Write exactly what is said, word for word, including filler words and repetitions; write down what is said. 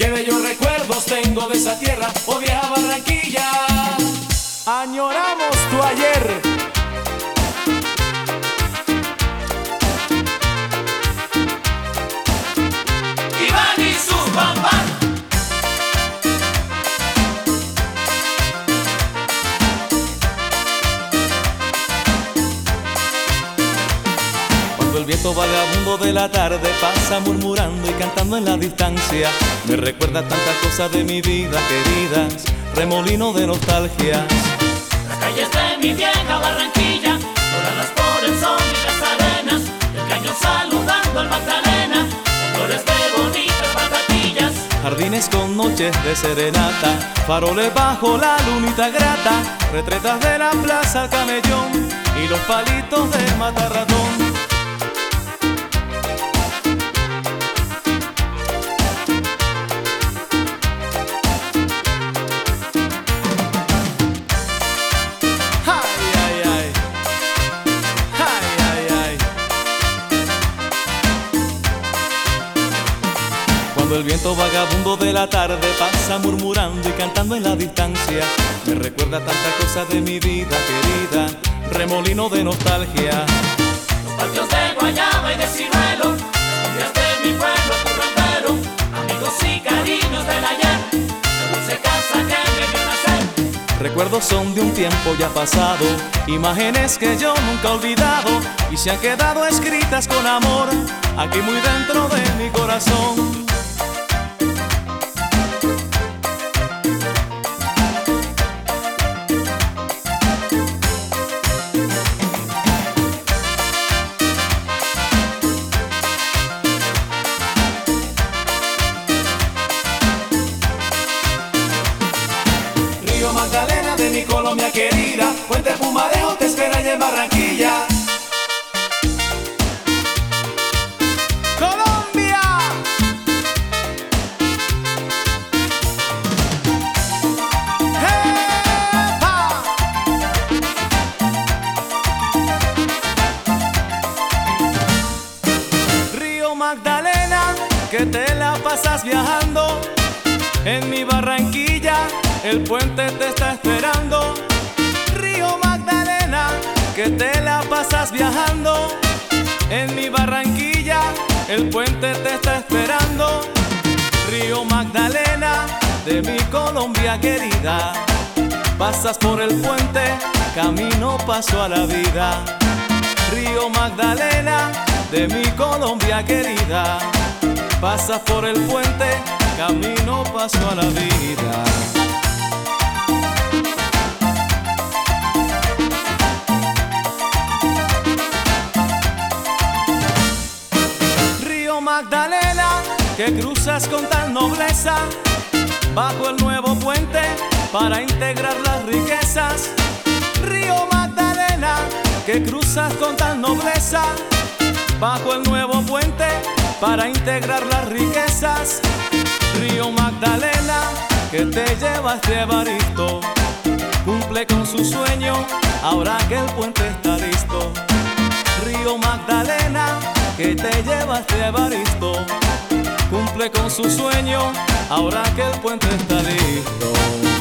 Qué bellos recuerdos tengo de esa tierra, oh vieja Barranquilla. Añoramos tu ayer. Iván y su bambán. Cuando el viento vagabundo de la tarde pasa murmurando y cantando en la distancia, me recuerda tantas cosas de mi vida queridas, remolino de nostalgia. Las calles de mi vieja Barranquilla, doradas por el sol y las arenas, el cañón saludando al Magdalena, flores de bonitas patatillas. Jardines con noches de serenata, faroles bajo la lunita grata, retretas de la plaza al camellón y los palitos de matarratón. Cuando el viento vagabundo de la tarde pasa murmurando y cantando en la distancia, me recuerda tantas cosas de mi vida querida, remolino de nostalgia. Los patios de guayaba y de ciruelo, las cumbias de mi pueblo currambero, amigos y cariños del ayer, la dulce casa que me vio nacer. Recuerdos son de un tiempo ya pasado, imágenes que yo nunca he olvidado y se han quedado escritas con amor aquí muy dentro de mi corazón. Río Magdalena de mi Colombia querida, Puente Pumarejo te espera allá en Barranquilla. ¡Colombia! ¡Epa! Río Magdalena, que te la pasas viajando en mi Barranquilla, el puente te está esperando. Río Magdalena, que te la pasas viajando en mi Barranquilla, el puente te está esperando. Río Magdalena, de mi Colombia querida, pasas por el puente, camino paso a la vida. Río Magdalena, de mi Colombia querida, pasas por el puente, camino paso a la vida. Río Magdalena, que cruzas con tal nobleza bajo el nuevo puente para integrar las riquezas. Río Magdalena, que cruzas con tal nobleza bajo el nuevo puente para integrar las riquezas. Río Magdalena, que te lleva este Evaristo, cumple con su sueño ahora que el puente está listo. Río Magdalena, que te lleva este Evaristo, cumple con su sueño ahora que el puente está listo.